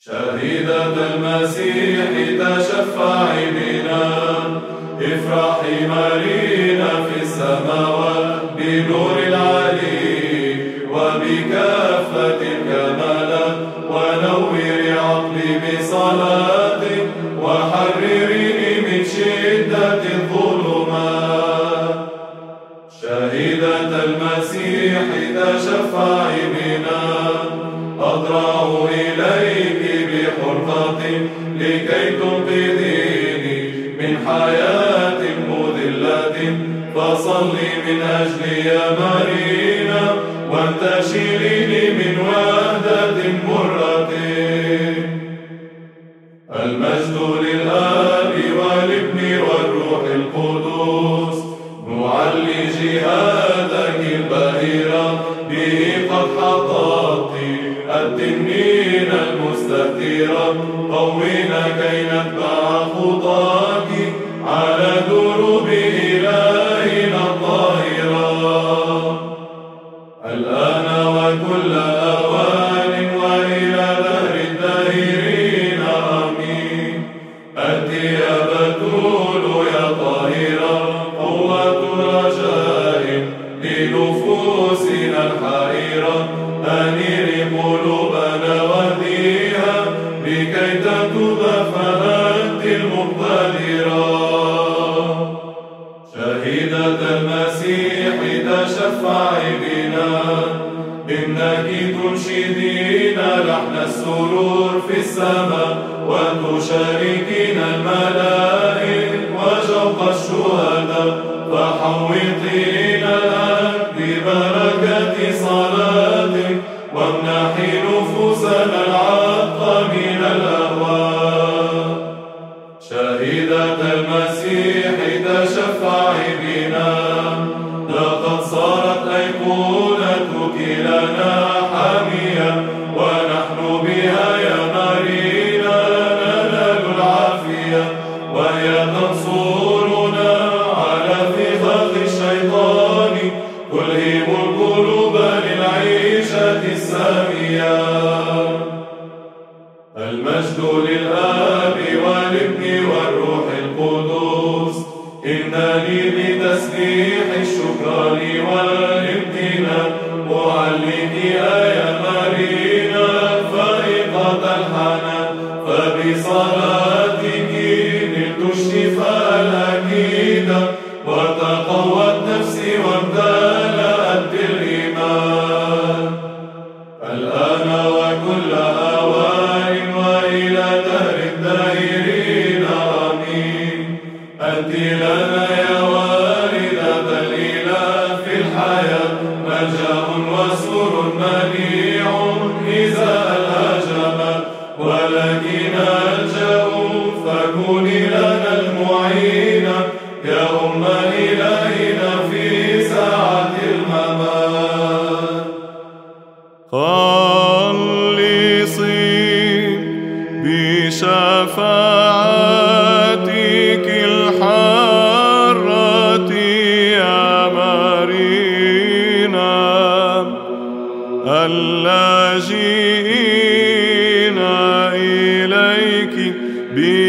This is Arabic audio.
شهيدة المسيح تشفعي بنا، افرحي مارينا في السماوات بنور العلي وبكافة الكمالات، ونوري عقلي بصلاتك وحرريني من شدة الظلمات. شهيدة المسيح تشفعي بنا، أضرع إليك بحرقة لكي تنقذيني من حياة مذلة، فصلي من أجلي يا مارينا وانتشليني من وحدة مرة. المجد للآب والابن والروح القدس، نعلي جهادك البهيرة به قد حطت التنين المستثيرة، قوينا كي نتبع خطاك على دروب إلهنا الطاهرة، الآن وكل أوان وإلى دهر الداهرين آمين. أنت يا بتول يا طاهرة قوة رجاء لنفوسنا الحائرة، أنيري قلوبنا واهديها لكي تتوب فأنت المقتدرة. شهيدة المسيح تشفعي بنا، إنك تنشدين لحن السرور في السماء وتشاركين الملائك وشوق الشهداء، فحوطينا ببركة صلاتك وامنحي نفوسنا العتق من الأهواء. شهيدة المسيح تشفعي بنا، لقد صارت أيقونتك لنا حامية، ونحن بها يا مارينا ننال العافية، وهي تنصرنا على فخاخ الشيطان، تلهم القلوب للعيشة السامية. المجد للآب والابن والروح القدس، إنني بتسبيح الشكران والامتنان أعليك يا مارينا فائقة الحنان، فبصلاتك نلت الشفاء الأكيد، وتقوت نفسي وامتلأت بالإيمان، الآن وكل أوان وإلى دهر الداهرين آمين. أنت لنا يا والدة الإله في الحياة ملجأ وسور منيع إزاء الهجمات، ولكن نلجأ فكوني لنا المعينة يا أم إلهنا في ساعة الممات. خلصي بشفاعتك الحارة يا مارينا، اللاجئين إليك